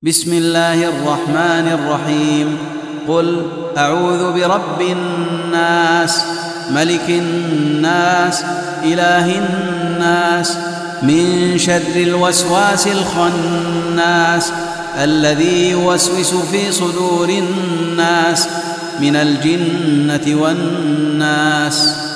بسم الله الرحمن الرحيم. قل أعوذ برب الناس، ملك الناس، إله الناس، من شر الوسواس الخناس الذي يوسوس في صدور الناس من الجنة والناس.